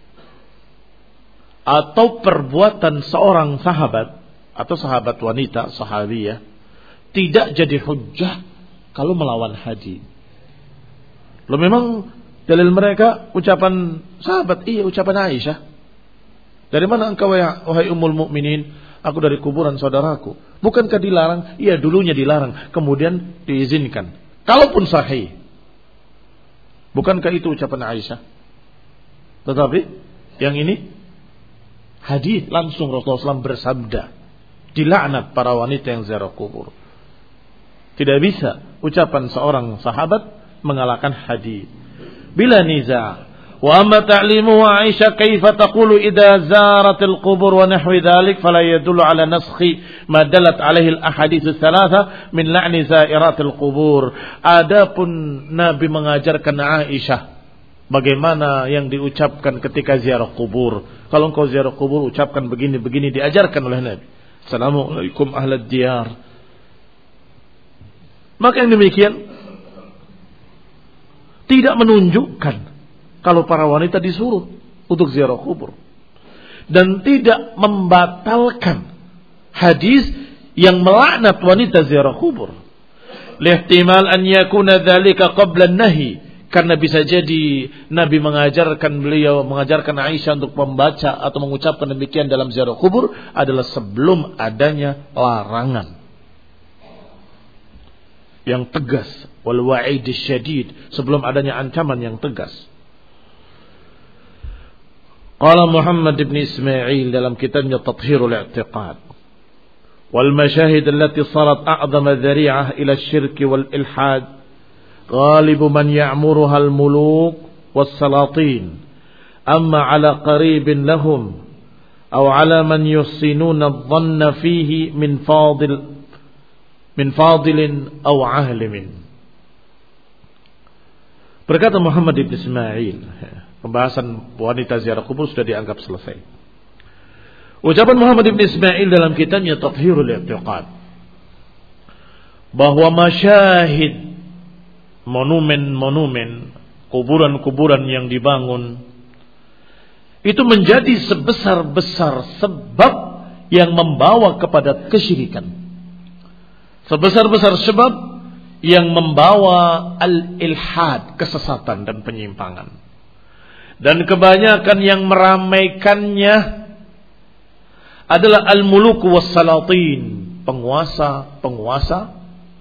atau perbuatan seorang sahabat atau sahabat wanita, sahabiyah, tidak jadi hujjah kalau melawan hadis. Lo memang dalil mereka ucapan sahabat, iya ucapan Aisyah. Dari mana engkau wahai ummul mukminin? Aku dari kuburan saudaraku. Bukankah dilarang? Iya, dulunya dilarang, kemudian diizinkan. Kalaupun sahih, bukankah itu ucapan Aisyah? Tetapi yang ini hadis langsung Rasulullah shallallahu alaihi wasallam bersabda, dilaknat para wanita yang ziarah kubur. Tidak bisa ucapan seorang sahabat mengalahkan hadis. Bila niza. Wa amma ta'limu Aisyah kaifa taqulu idza zaratil qubur wa nahwi dzalik fala yadullu ala naskhi ma dalat alaihi al ahadits tsalatsa min la'ni zairatil qubur. Adapun Nabi mengajarkan Aisyah bagaimana yang diucapkan ketika ziarah kubur. Kalau engkau ziarah kubur ucapkan begini-begini, diajarkan oleh Nabi. Assalamualaikum ahlad diyar. Maka yang demikian tidak menunjukkan kalau para wanita disuruh untuk ziarah kubur, dan tidak membatalkan hadis yang melaknat wanita ziarah kubur. Lihtimal an yakuna dzalika qabla an-nahi, karena bisa jadi Nabi mengajarkan beliau mengajarkan Aisyah untuk membaca atau mengucapkan demikian dalam ziarah kubur adalah sebelum adanya larangan yang tegas, wal wa'id syadid, sebelum adanya ancaman yang tegas. Qala Muhammad ibn Ismail dalam kitabnya Tathhirul I'tiqad, wal mashahid allati sarat a'zama dhari'ah ila asy-syirk wal ilhad ghalibu man ya'muruha al-muluk was-salatin amma 'ala qaribin lahum aw 'ala man yuhsinuna adh-dhanna fihi min fadil min fadilin aw 'alimin. Berkata Muhammad ibn Ismail, pembahasan wanita ziarah kubur sudah dianggap selesai. Ucapan Muhammad ibn Ismail dalam kitabnya Tathhirul I'tiqad, bahwa masyahid, monumen-monumen, kuburan-kuburan yang dibangun, itu menjadi sebesar-besar sebab yang membawa kepada kesyirikan. Sebesar-besar sebab yang membawa al-ilhad, kesesatan dan penyimpangan. Dan kebanyakan yang meramaikannya adalah al-muluk was-salatin, penguasa-penguasa,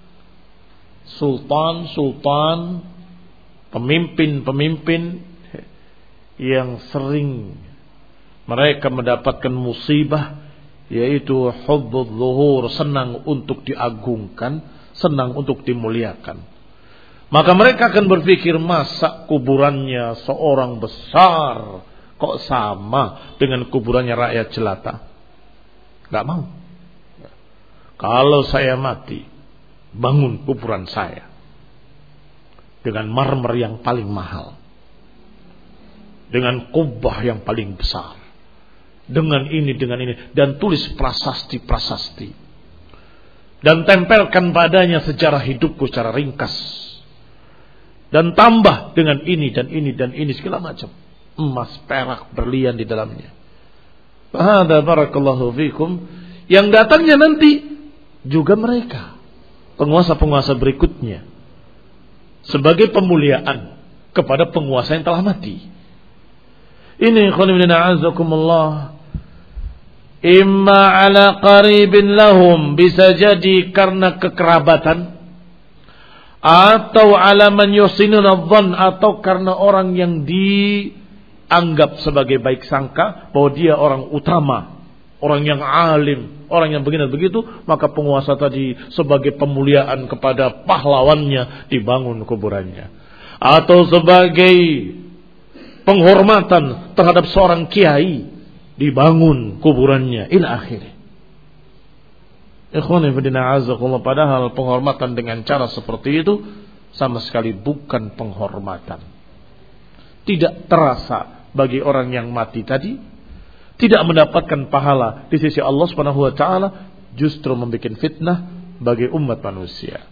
sultan-sultan, pemimpin-pemimpin yang sering mereka mendapatkan musibah, yaitu hubbudz zuhur, senang untuk diagungkan, senang untuk dimuliakan. Maka mereka akan berpikir, masa kuburannya seorang besar kok sama dengan kuburannya rakyat jelata? Gak mau. Kalau saya mati, bangun kuburan saya dengan marmer yang paling mahal, dengan kubah yang paling besar, dengan ini, dengan ini, dan tulis prasasti-prasasti, dan tempelkan padanya sejarah hidupku secara ringkas, Dan tambah dengan ini dan ini dan ini segala macam. Emas, perak, berlian di dalamnya. Fahada barakallahu fikum. Yang datangnya nanti juga mereka. Penguasa-penguasa berikutnya. Sebagai pemuliaan kepada penguasa yang telah mati. Ini khonibina azakumullah. Imma ala qaribin lahum. Bisa jadi karena kekerabatan. Atau ala man yusinuna dhann, atau karena orang yang dianggap sebagai baik sangka bahwa dia orang utama, orang yang alim, orang yang begini begitu, maka penguasa tadi sebagai pemuliaan kepada pahlawannya dibangun kuburannya, atau sebagai penghormatan terhadap seorang kiai dibangun kuburannya, ila akhirnya. Ikhwani fillah azakumullah, padahal penghormatan dengan cara seperti itu sama sekali bukan penghormatan. Tidak terasa bagi orang yang mati tadi, tidak mendapatkan pahala di sisi Allah Subhanahu wa taala, justru membuat fitnah bagi umat manusia.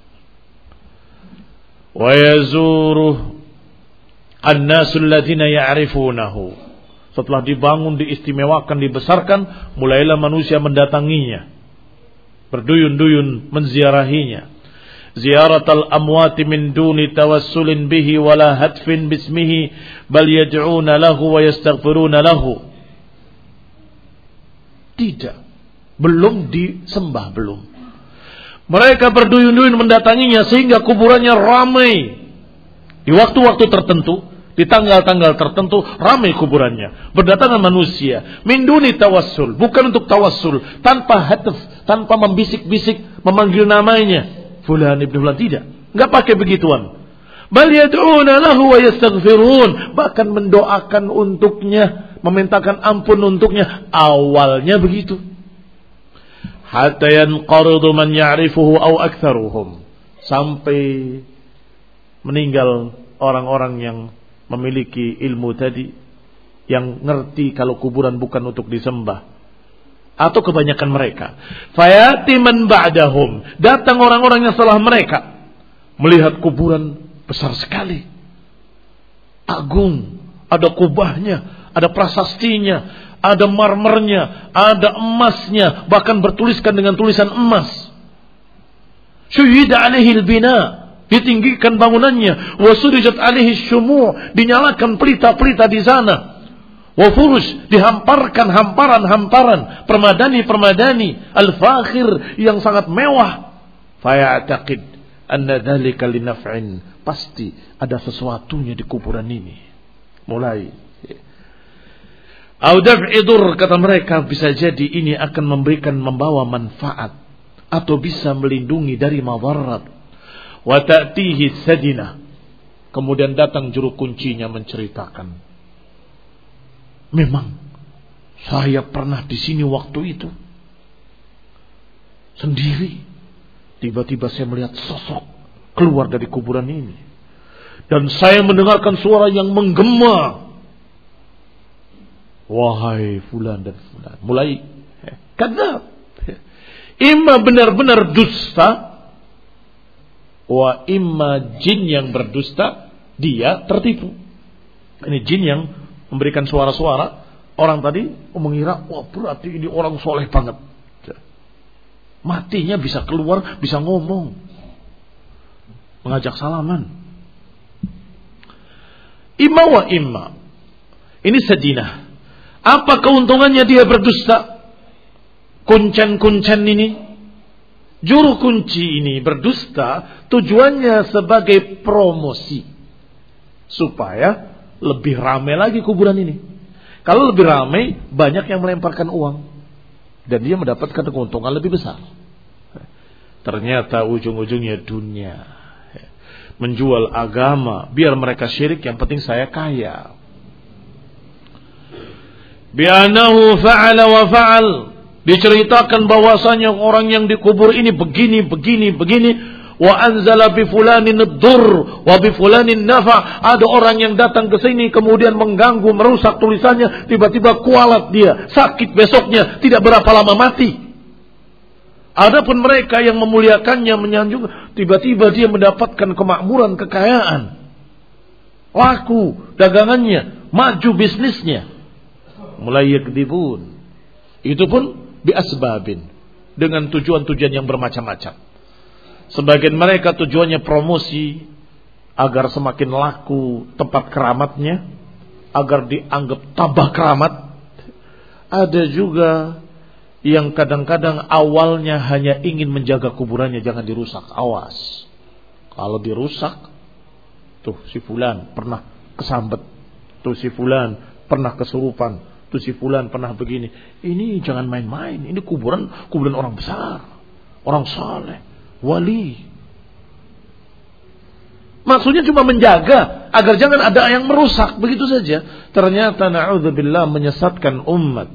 Wa yazuru an-nasul ladzina ya'rifunahu. Setelah dibangun, diistimewakan, dibesarkan, mulailah manusia mendatanginya. Berduyun-duyun menziarahinya. Ziaratal amwati min duni tawassulin bihi wala hatfin bismihi bal yad'una lahu wa yastaghfiruna lahu. Tidak, belum disembah, belum. Mereka berduyun-duyun mendatanginya sehingga kuburannya ramai. Di waktu-waktu tertentu, di tanggal-tanggal tertentu ramai kuburannya, berdatangan manusia. Min duni tawassul, bukan untuk tawassul, tanpa hatf, tanpa membisik-bisik memanggil namanya fulan ibn fulan, tidak, enggak pakai begituan. Bal yad'una lahu wa yastaghfirun, bahkan mendoakan untuknya, memintakan ampun untuknya. Awalnya begitu. Hatta yanqaridu man ya'rifuhu aw aktsaruhum, sampai meninggal orang-orang yang memiliki ilmu tadi, yang ngerti kalau kuburan bukan untuk disembah, atau kebanyakan mereka. Fayati man ba'dahum, datang orang-orang yang setelah mereka, melihat kuburan besar sekali, agung, ada kubahnya, ada prasastinya, ada marmernya, ada emasnya, bahkan bertuliskan dengan tulisan emas. Syuhida alaihil bina, ditinggikan bangunannya, wasurijat alaihi syumu', dinyalakan pelita-pelita di sana, wa furush, dihamparkan hamparan-hamparan, permadani-permadani, al-fakhir, yang sangat mewah. Faya'taqid anna dzalika linaf'in, pasti ada sesuatunya di kuburan ini. Mulai au daf'i dur, kata mereka, bisa jadi ini akan memberikan, membawa manfaat, atau bisa melindungi dari madarat. Wa ta'tihi sadinah, kemudian datang juru kuncinya menceritakan, memang saya pernah di sini waktu itu sendiri, tiba-tiba saya melihat sosok keluar dari kuburan ini, dan saya mendengarkan suara yang menggema, wahai fulan dan fulan. Mulai kadzab, imma benar-benar dusta, wa imma jin yang berdusta, dia tertipu. Ini jin yang memberikan suara-suara. Orang tadi mengira, wah berarti ini orang soleh banget, matinya bisa keluar, bisa ngomong, mengajak salaman. Imma wa imma, ini sedinah. Apa keuntungannya dia berdusta? Kuncen-kuncen ini, juru kunci ini berdusta, tujuannya sebagai promosi, supaya lebih ramai lagi kuburan ini. Kalau lebih ramai, banyak yang melemparkan uang, dan dia mendapatkan keuntungan lebih besar. Ternyata ujung-ujungnya dunia, menjual agama, biar mereka syirik, yang penting saya kaya. Bi'anahu fa'ala wa fa'al, diceritakan bahwasanya orang yang dikubur ini begini, begini, begini. Wa anzala bi fulanin ad-dur wa bi fulanin nafa. Ada orang yang datang ke sini kemudian mengganggu, merusak tulisannya, tiba-tiba kualat dia, sakit besoknya, tidak berapa lama mati. Adapun mereka yang memuliakannya, menyanjung, tiba-tiba dia mendapatkan kemakmuran, kekayaan, laku dagangannya, maju bisnisnya, mulai yakdibun. Itu pun biasbabin, dengan tujuan-tujuan yang bermacam-macam. Sebagian mereka tujuannya promosi agar semakin laku tempat keramatnya, agar dianggap tambah keramat. Ada juga yang kadang-kadang awalnya hanya ingin menjaga kuburannya jangan dirusak. Awas, kalau dirusak, tuh si fulan pernah kesambet, tuh si fulan pernah kesurupan, tuh si fulan pernah begini. Ini jangan main-main. Ini kuburan kuburan orang besar, orang saleh, wali. Maksudnya cuma menjaga agar jangan ada yang merusak, begitu saja. Ternyata na'udzubillah menyesatkan umat.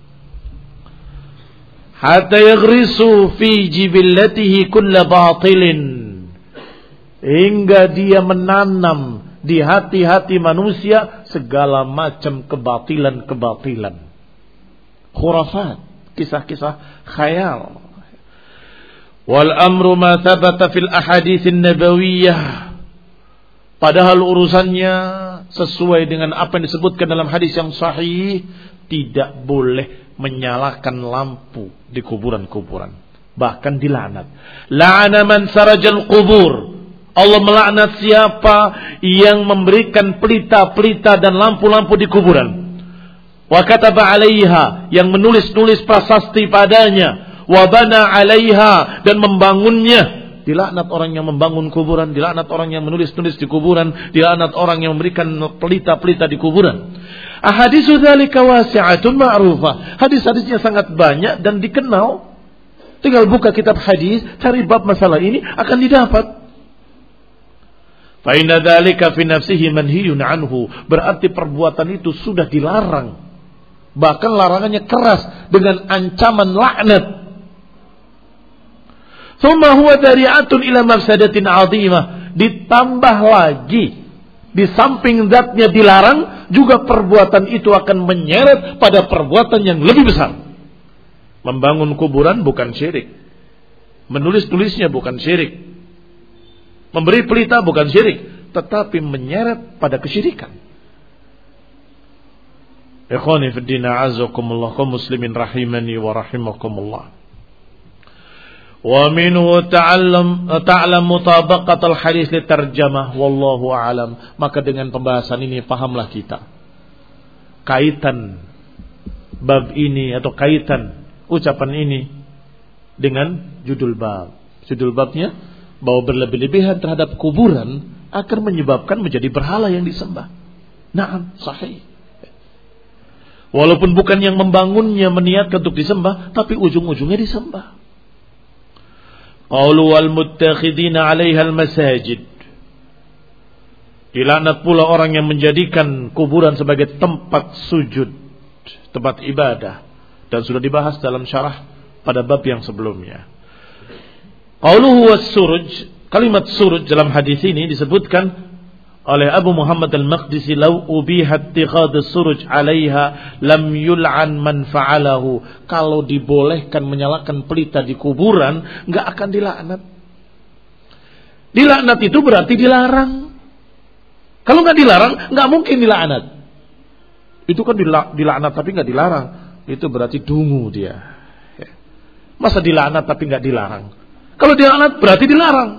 Hatta yaghrisu fi jibillatihi kulla batilin, hingga dia menanam di hati-hati manusia segala macam kebatilan-kebatilan, khurafat, kisah-kisah khayal. Wal amru ma thabata fil ahaditsin nabawiyyah, padahal urusannya sesuai dengan apa yang disebutkan dalam hadis yang sahih. Tidak boleh menyalakan lampu di kuburan-kuburan, bahkan dilaknat. La'ana man sarajal qubur, Allah melaknat siapa yang memberikan pelita-pelita dan lampu-lampu di kuburan. Wa kataba 'alaiha, yang menulis-nulis prasasti padanya. Wa bana 'alaiha, dan membangunnya. Dilaknat orang yang membangun kuburan, dilaknat orang yang menulis-nulis di kuburan, dilaknat orang yang memberikan pelita-pelita di kuburan. Ahaditsu dzalika wasi'atun ma'rufah. Hadis-hadisnya sangat banyak dan dikenal. Tinggal buka kitab hadis, cari bab masalah ini, akan didapat. Fa inna dzalika fi nafsihi manhiyun anhu, berarti perbuatan itu sudah dilarang. Bahkan larangannya keras dengan ancaman laknat. Tsumma huwa dari'atun ila mafsadatin 'azimah. Ditambah lagi, di samping zatnya dilarang, juga perbuatan itu akan menyeret pada perbuatan yang lebih besar. Membangun kuburan bukan syirik, menulis-tulisnya bukan syirik, memberi pelita bukan syirik, tetapi menyeret pada kesyirikan. Ikhwani fid din, a'azzakumullah, kaum muslimin rahimani wa rahimakumullah. Wa minhu ta'allam ta'lam mutabaqat al-hadis li tarjamah, wallahu a'lam. Maka dengan pembahasan ini pahamlah kita kaitan bab ini atau kaitan ucapan ini dengan judul bab. Judul babnya bahwa berlebih-lebihan terhadap kuburan akan menyebabkan menjadi berhala yang disembah. Naam, sahih. Walaupun bukan yang membangunnya meniatkan untuk disembah, tapi ujung-ujungnya disembah. Qaulu wal muttakhidina 'alaiha al-masajid. Dilaknat pula orang yang menjadikan kuburan sebagai tempat sujud, tempat ibadah, dan sudah dibahas dalam syarah pada bab yang sebelumnya. Qauluhu was-suruj, kalimat suruj dalam hadis ini disebutkan oleh Abu Muhammad al-Maqdisi, "Lau ubiha ittikhadus suruj 'alaiha lam yul'an man fa'alahu." Kalau dibolehkan menyalakan pelita di kuburan, enggak akan dilaknat. Dilaknat itu berarti dilarang. Kalau enggak dilarang, enggak mungkin dilaknat. Itu kan dilaknat tapi enggak dilarang. Itu berarti dungu dia. Masa dilaknat tapi enggak dilarang? Kalau dilaknat berarti dilarang.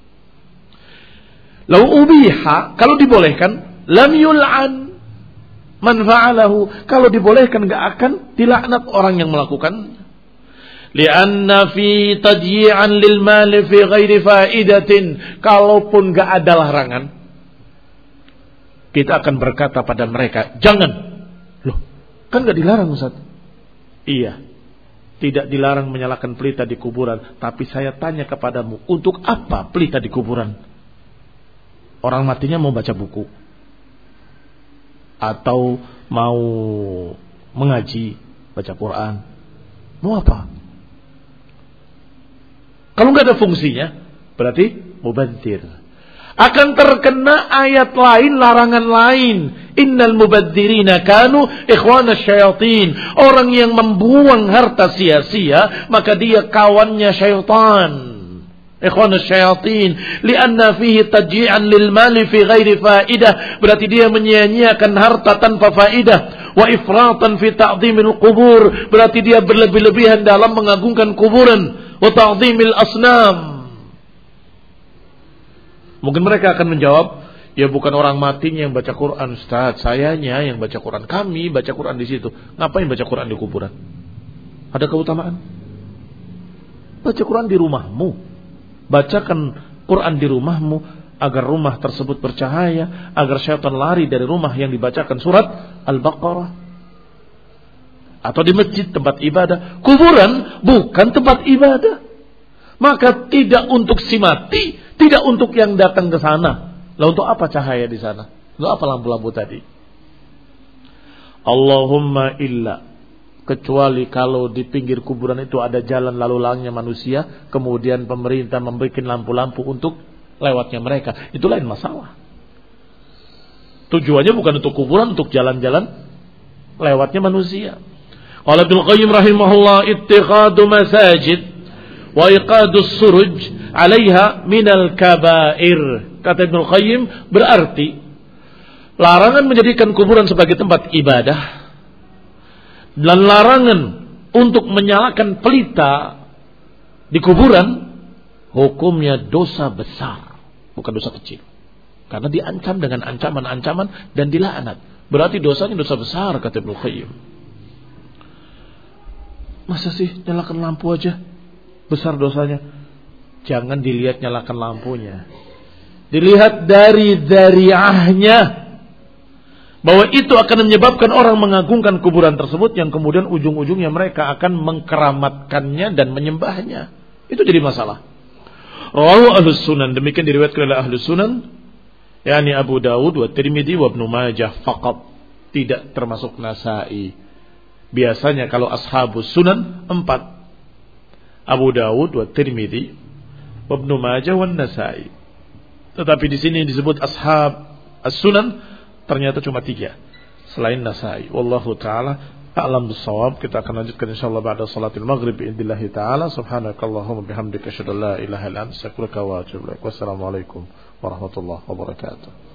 Lau ubiha, kalau dibolehkan, lam yul'an man fa'alahu. Kalau dibolehkan enggak akan dilaknat orang yang melakukan. Lianna fi tadyi'an lil mali fi ghairi fa'idatin. Kalaupun enggak ada larangan, kita akan berkata pada mereka, jangan. Loh, kan enggak dilarang, Ustaz? Iya, tidak dilarang menyalakan pelita di kuburan. Tapi saya tanya kepadamu, untuk apa pelita di kuburan? Orang matinya mau baca buku atau mau mengaji, baca Quran, mau apa? Kalau nggak ada fungsinya, berarti mubantir. akan terkena ayat lain, larangan lain. Innal mubadzirina kanu ikhwana syayatin. Orang yang membuang harta sia-sia, maka dia kawannya syaitan. Ikhwana syayatin. Lianna fihi tajji'an lil mali fi ghairi faidah. Berarti dia menyia-nyiakan harta tanpa faidah. Wa ifratan fi ta'zimil qubur. Berarti dia berlebih-lebihan dalam mengagungkan kuburan. Wa ta'zimil asnam. Mungkin mereka akan menjawab, ya bukan orang matinya yang baca Quran, Ustaz, sayanya yang baca Quran. Kami baca Quran di situ. Ngapain baca Quran di kuburan? Ada keutamaan? Baca Quran di rumahmu. Bacakan Quran di rumahmu agar rumah tersebut bercahaya, agar syaitan lari dari rumah yang dibacakan surat Al-Baqarah. Atau di masjid, tempat ibadah. Kuburan bukan tempat ibadah. Maka tidak untuk si mati, tidak untuk yang datang ke sana. Lalu untuk apa cahaya di sana? Untuk apa lampu-lampu tadi? Allahumma illa, kecuali kalau di pinggir kuburan itu ada jalan lalu lalangnya manusia, kemudian pemerintah membuat lampu-lampu untuk lewatnya mereka. Itu lain masalah. Tujuannya bukan untuk kuburan, untuk jalan-jalan lewatnya manusia. Qala Ibnu Qayyim rahimahullah, ittikhadu masajid wa iqadus suruj 'alaiha minal kabair. Kata Ibnu Qayyim, berarti larangan menjadikan kuburan sebagai tempat ibadah dan larangan untuk menyalakan pelita di kuburan hukumnya dosa besar, bukan dosa kecil. Karena diancam dengan ancaman-ancaman dan dilaknat. Berarti dosanya dosa besar, kata Ibnu Qayyim. Masa sih nyalakan lampu aja besar dosanya? Jangan dilihat nyalakan lampunya, dilihat dari dzari'ahnya, bahwa itu akan menyebabkan orang mengagungkan kuburan tersebut, yang kemudian ujung-ujungnya mereka akan mengkeramatkannya dan menyembahnya. Itu jadi masalah. Rawahu Ahlus Sunan, demikian diriwayatkan oleh Ahlus Sunan, yakni Abu Dawud wa Tirmidzi wa Ibnu Majah faqat, tidak termasuk Nasa'i. Biasanya kalau ashabus sunan empat, Abu Dawud wa Tirmidzi wa Ibnu Majah wa Nasa'i. Tetapi di sini disebut ashab as-sunan ternyata cuma tiga selain Nasa'i. Wallahu taala a'lam bissawab. Kita akan lanjutkan insyaallah ba'da salatil maghrib bi'idznillah taala. Subhanakallahumma bihamdika asyhadu an la ilaha illa anta astaghfiruka wa atubu ilaik. Wassalamualaikum warahmatullahi wabarakatuh.